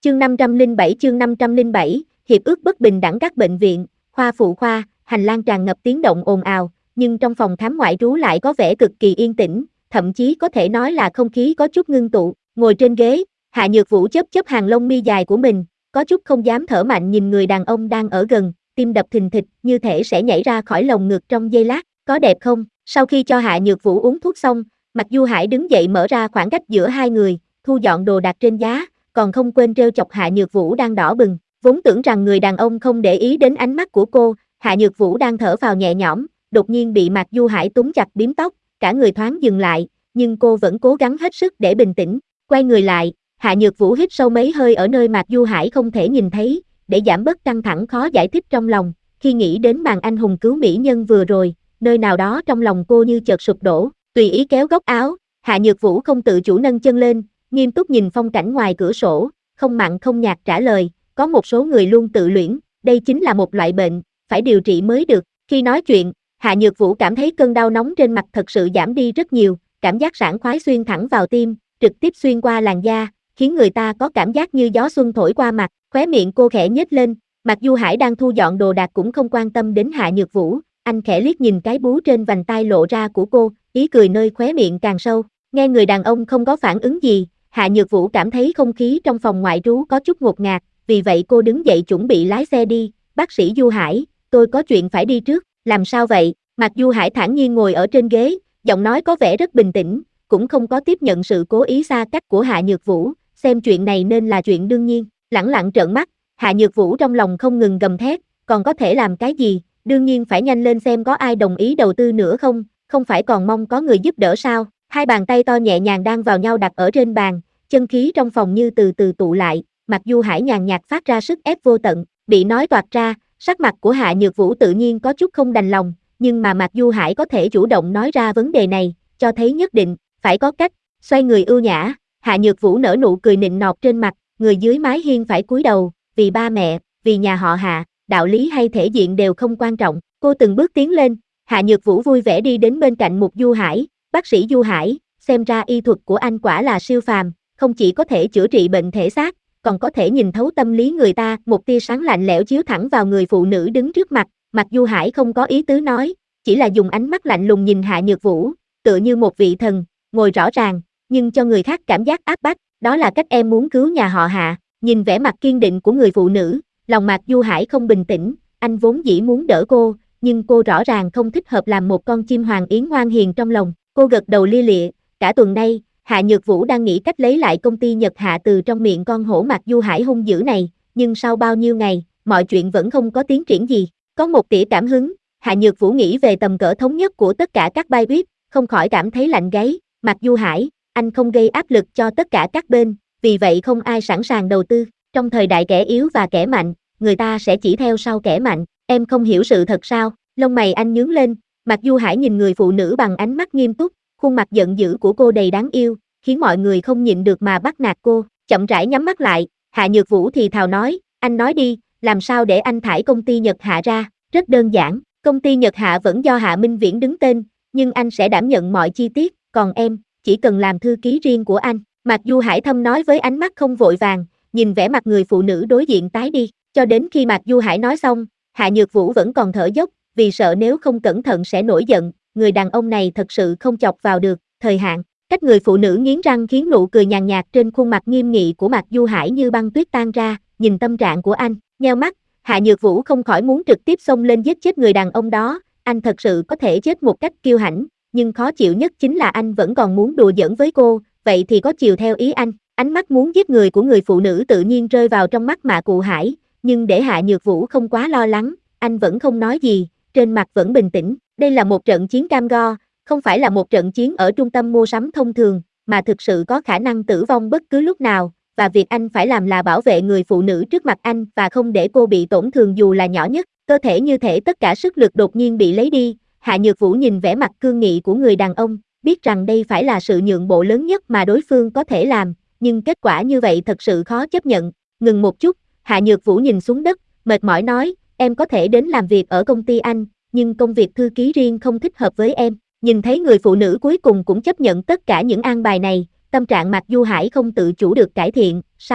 chương 507, hiệp ước bất bình đẳng các bệnh viện, khoa phụ khoa, hành lang tràn ngập tiếng động ồn ào, nhưng trong phòng khám ngoại trú lại có vẻ cực kỳ yên tĩnh, thậm chí có thể nói là không khí có chút ngưng tụ. Ngồi trên ghế, Hạ Nhược Vũ chớp chớp hàng lông mi dài của mình, có chút không dám thở mạnh nhìn người đàn ông đang ở gần, tim đập thình thịch như thể sẽ nhảy ra khỏi lồng ngực trong giây lát. Có đẹp không? Sau khi cho Hạ Nhược Vũ uống thuốc xong, Mạc Du Hải đứng dậy mở ra khoảng cách giữa hai người, thu dọn đồ đạc trên giá, còn không quên trêu chọc Hạ Nhược Vũ đang đỏ bừng. Vốn tưởng rằng người đàn ông không để ý đến ánh mắt của cô, Hạ Nhược Vũ đang thở phào nhẹ nhõm, đột nhiên bị Mạc Du Hải túm chặt bím tóc, cả người thoáng dừng lại, nhưng cô vẫn cố gắng hết sức để bình tĩnh. Quay người lại, Hạ Nhược Vũ hít sâu mấy hơi ở nơi Mạc Du Hải không thể nhìn thấy, để giảm bớt căng thẳng khó giải thích trong lòng. Khi nghĩ đến màn anh hùng cứu mỹ nhân vừa rồi, nơi nào đó trong lòng cô như chợt sụp đổ. Tùy ý kéo góc áo, Hạ Nhược Vũ không tự chủ nâng chân lên, nghiêm túc nhìn phong cảnh ngoài cửa sổ, không mặn không nhạt trả lời, có một số người luôn tự luyến, đây chính là một loại bệnh, phải điều trị mới được. Khi nói chuyện, Hạ Nhược Vũ cảm thấy cơn đau nóng trên mặt thật sự giảm đi rất nhiều, cảm giác sảng khoái xuyên thẳng vào tim, trực tiếp xuyên qua làn da, khiến người ta có cảm giác như gió xuân thổi qua mặt. Khóe miệng cô khẽ nhếch lên, Mạc Du Hải đang thu dọn đồ đạc cũng không quan tâm đến Hạ Nhược Vũ, anh khẽ liếc nhìn cái bú trên vành tai lộ ra của cô, ý cười nơi khóe miệng càng sâu. Nghe người đàn ông không có phản ứng gì, Hạ Nhược Vũ cảm thấy không khí trong phòng ngoại trú có chút ngột ngạt, vì vậy cô đứng dậy chuẩn bị lái xe đi. Bác sĩ Du Hải, tôi có chuyện phải đi trước. Làm sao vậy? Mạc Du Hải thản nhiên ngồi ở trên ghế, giọng nói có vẻ rất bình tĩnh, cũng không có tiếp nhận sự cố ý xa cách của Hạ Nhược Vũ, xem chuyện này nên là chuyện đương nhiên. Lẳng lặng trợn mắt, Hạ Nhược Vũ trong lòng không ngừng gầm thét, còn có thể làm cái gì, đương nhiên phải nhanh lên xem có ai đồng ý đầu tư nữa không, không phải còn mong có người giúp đỡ sao. Hai bàn tay to nhẹ nhàng đang vào nhau đặt ở trên bàn, chân khí trong phòng như từ từ tụ lại, Mạc Du Hải nhàn nhạt phát ra sức ép vô tận, bị nói toạc ra, sắc mặt của Hạ Nhược Vũ tự nhiên có chút không đành lòng, nhưng mà Mạc Du Hải có thể chủ động nói ra vấn đề này, cho thấy nhất định phải có cách. Xoay người ưu nhã, Hạ Nhược Vũ nở nụ cười nịnh nọt trên mặt, người dưới mái hiên phải cúi đầu, vì ba mẹ, vì nhà họ Hạ, đạo lý hay thể diện đều không quan trọng. Cô từng bước tiến lên, Hạ Nhược Vũ vui vẻ đi đến bên cạnh Mục Du Hải, bác sĩ Du Hải, xem ra y thuật của anh quả là siêu phàm, không chỉ có thể chữa trị bệnh thể xác, còn có thể nhìn thấu tâm lý người ta. Một tia sáng lạnh lẽo chiếu thẳng vào người phụ nữ đứng trước mặt, Mạc Du Hải không có ý tứ nói, chỉ là dùng ánh mắt lạnh lùng nhìn Hạ Nhược Vũ, tựa như một vị thần, ngồi rõ ràng, nhưng cho người khác cảm giác áp bách, đó là cách em muốn cứu nhà họ Hạ. Nhìn vẻ mặt kiên định của người phụ nữ, lòng Mạc Du Hải không bình tĩnh, anh vốn dĩ muốn đỡ cô, nhưng cô rõ ràng không thích hợp làm một con chim hoàng yến ngoan hiền trong lòng. Cô gật đầu lia lịa, cả tuần nay, Hạ Nhược Vũ đang nghĩ cách lấy lại công ty Nhật Hạ từ trong miệng con hổ Mạc Du Hải hung dữ này, nhưng sau bao nhiêu ngày, mọi chuyện vẫn không có tiến triển gì. Có một tỉa cảm hứng, Hạ Nhược Vũ nghĩ về tầm cỡ thống nhất của tất cả các bài viết, không khỏi cảm thấy lạnh gáy. Mạc Du Hải, anh không gây áp lực cho tất cả các bên, vì vậy không ai sẵn sàng đầu tư. Trong thời đại kẻ yếu và kẻ mạnh, người ta sẽ chỉ theo sau kẻ mạnh. Em không hiểu sự thật sao? Lông mày anh nhướng lên, Mạc Du Hải nhìn người phụ nữ bằng ánh mắt nghiêm túc, khuôn mặt giận dữ của cô đầy đáng yêu, khiến mọi người không nhịn được mà bắt nạt cô. Chậm rãi nhắm mắt lại, Hạ Nhược Vũ thì thào nói, anh nói đi, làm sao để anh thải công ty Nhật Hạ ra? Rất đơn giản, công ty Nhật Hạ vẫn do Hạ Minh Viễn đứng tên, nhưng anh sẽ đảm nhận mọi chi tiết, còn em, chỉ cần làm thư ký riêng của anh. Mạc Du Hải thâm nói với ánh mắt không vội vàng, nhìn vẻ mặt người phụ nữ đối diện tái đi, cho đến khi Mạc Du Hải nói xong, Hạ Nhược Vũ vẫn còn thở dốc, vì sợ nếu không cẩn thận sẽ nổi giận, người đàn ông này thật sự không chọc vào được. Thời hạn, cách người phụ nữ nghiến răng khiến nụ cười nhàn nhạt trên khuôn mặt nghiêm nghị của Mạc Du Hải như băng tuyết tan ra. Nhìn tâm trạng của anh, nheo mắt, Hạ Nhược Vũ không khỏi muốn trực tiếp xông lên giết chết người đàn ông đó. Anh thật sự có thể chết một cách kiêu hãnh, nhưng khó chịu nhất chính là anh vẫn còn muốn đùa giỡn với cô, vậy thì có chiều theo ý anh. Ánh mắt muốn giết người của người phụ nữ tự nhiên rơi vào trong mắt Mạc Cụ Hải, nhưng để Hạ Nhược Vũ không quá lo lắng, anh vẫn không nói gì, trên mặt vẫn bình tĩnh. Đây là một trận chiến cam go, không phải là một trận chiến ở trung tâm mua sắm thông thường, mà thực sự có khả năng tử vong bất cứ lúc nào, và việc anh phải làm là bảo vệ người phụ nữ trước mặt anh và không để cô bị tổn thương dù là nhỏ nhất. Cơ thể như thể tất cả sức lực đột nhiên bị lấy đi, Hạ Nhược Vũ nhìn vẻ mặt cương nghị của người đàn ông, biết rằng đây phải là sự nhượng bộ lớn nhất mà đối phương có thể làm, nhưng kết quả như vậy thật sự khó chấp nhận. Ngừng một chút, Hạ Nhược Vũ nhìn xuống đất, mệt mỏi nói, em có thể đến làm việc ở công ty anh, nhưng công việc thư ký riêng không thích hợp với em. Nhìn thấy người phụ nữ cuối cùng cũng chấp nhận tất cả những an bài này, tâm trạng Mạc Du Hải không tự chủ được cải thiện. Sao,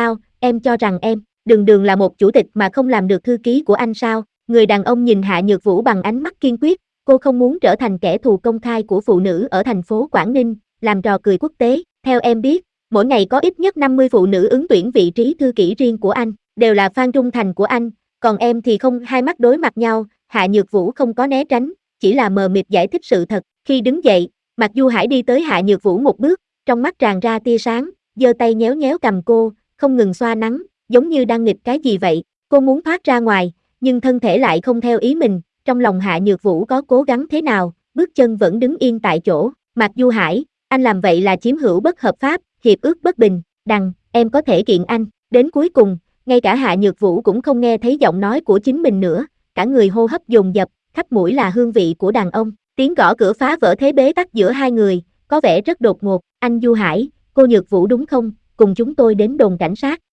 em cho rằng em, đường đường là một chủ tịch mà không làm được thư ký của anh sao? Người đàn ông nhìn Hạ Nhược Vũ bằng ánh mắt kiên quyết, cô không muốn trở thành kẻ thù công khai của phụ nữ ở thành phố Quảng Ninh, làm trò cười quốc tế. Theo em biết, mỗi ngày có ít nhất 50 phụ nữ ứng tuyển vị trí thư ký riêng của anh, đều là fan trung thành của anh, còn em thì không. Hai mắt đối mặt nhau, Hạ Nhược Vũ không có né tránh, chỉ là mờ mịt giải thích sự thật. Khi đứng dậy, Mạc Du Hải đi tới Hạ Nhược Vũ một bước, trong mắt tràn ra tia sáng, giơ tay nhéo nhéo cầm cô, không ngừng xoa nắng, giống như đang nghịch cái gì vậy. Cô muốn thoát ra ngoài, nhưng thân thể lại không theo ý mình, trong lòng Hạ Nhược Vũ có cố gắng thế nào, bước chân vẫn đứng yên tại chỗ. Mạc Du Hải, anh làm vậy là chiếm hữu bất hợp pháp, hiệp ước bất bình, em có thể kiện anh. Đến cuối cùng, ngay cả Hạ Nhược Vũ cũng không nghe thấy giọng nói của chính mình nữa, cả người hô hấp dồn dập, khắp mũi là hương vị của đàn ông. Tiếng gõ cửa phá vỡ thế bế tắc giữa hai người, có vẻ rất đột ngột. Anh Du Hải, cô Nhược Vũ đúng không? Cùng chúng tôi đến đồn cảnh sát.